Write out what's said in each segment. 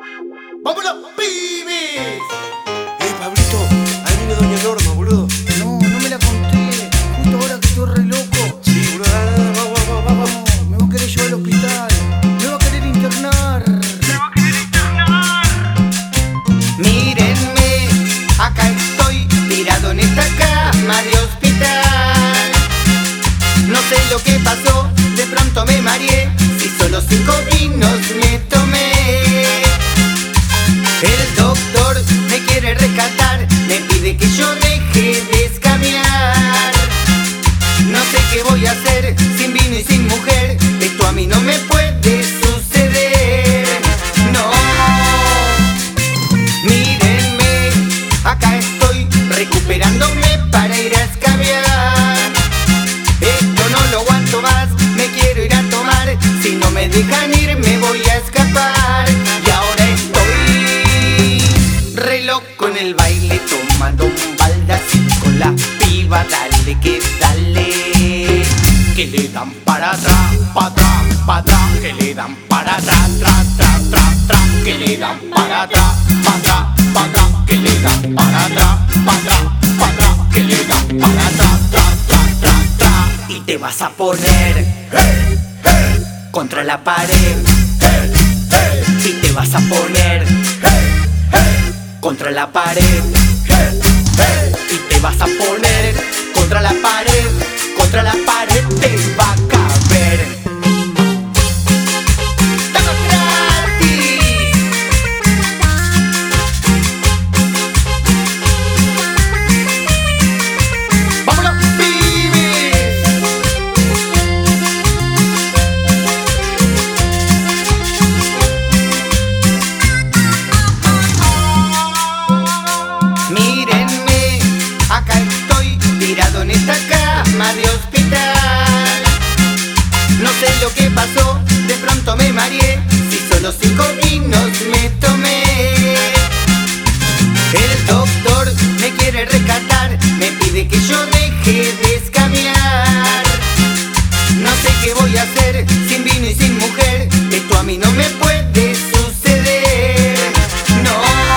¡Vámonos, pibes! Pablito, ahí viene Doña Norma, boludo. No me la conté. Justo ahora que estoy re loco. Sí, boludo, dale, vamos. No, me va a querer llevar al hospital. Me va a querer internar. Mírenme, acá estoy tirado en esta cama de hospital. No sé lo que pasó, de pronto me mareé. Si solo 5 vinos me tomé. El doctor me quiere rescatar, me pide que yo deje de escabiar. No sé qué voy a hacer sin vino y sin mujer. Esto a mí no me puede suceder. No. Mírenme, acá estoy recuperándome para ir a escabiar. Esto no lo aguanto más, me quiero ir a tomar. Si no me dejan ir me voy a escapar. Y ahora estoy re loco en el baile, tomando un baldacín con la piba. Dale que dale, que le dan para atrás, pa' atrás, pa' atrás. Que le dan para atrás, que le dan para atrás, pa' atrás, pa' atrás. Que le dan para atrás, pa' atrás, pa' atrás. Que le dan para atrás, y te vas a poner contra la pared. Y te vas a poner contra la pared. Y te vas a poner contra la pared. Contra la pared te va a caber. ¡Todo gratis! ¡Vámonos, pibes! Mírenme, acá estoy tirado en esta cama de hospital. No sé lo que pasó, de pronto me mareé. Si solo 5 vinos me tomé. El doctor me quiere rescatar, me pide que yo deje de escabiar. No sé qué voy a hacer sin vino y sin mujer. Esto a mí no me puede suceder. No.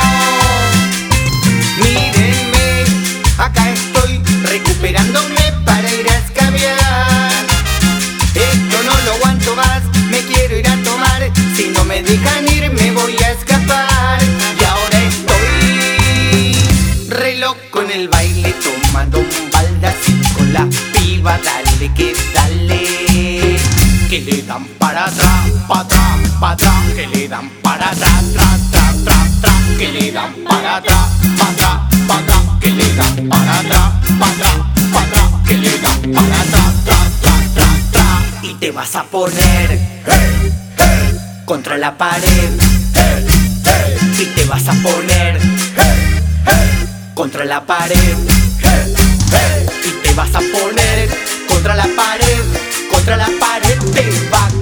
Mírenme, acá estoy recuperándome para ir a escabiar. Esto no lo aguanto más, me quiero ir a tomar. Si no me dejan ir me voy a escapar. Y ahora estoy re loco en el baile, tomando un baldacín con la piba. Dale que dale, que le dan para atrás, pa' atrás, pa' atrás. Que le dan para atrás, que le dan para atrás, pa' atrás, pa' atrás. Que le dan para atrás, pa' atrás, pa' atrás. Que le dan para atrás, y te vas a poner contra la pared. Y te vas a poner contra la pared. Y te vas a poner contra la pared. Contra la pared te va a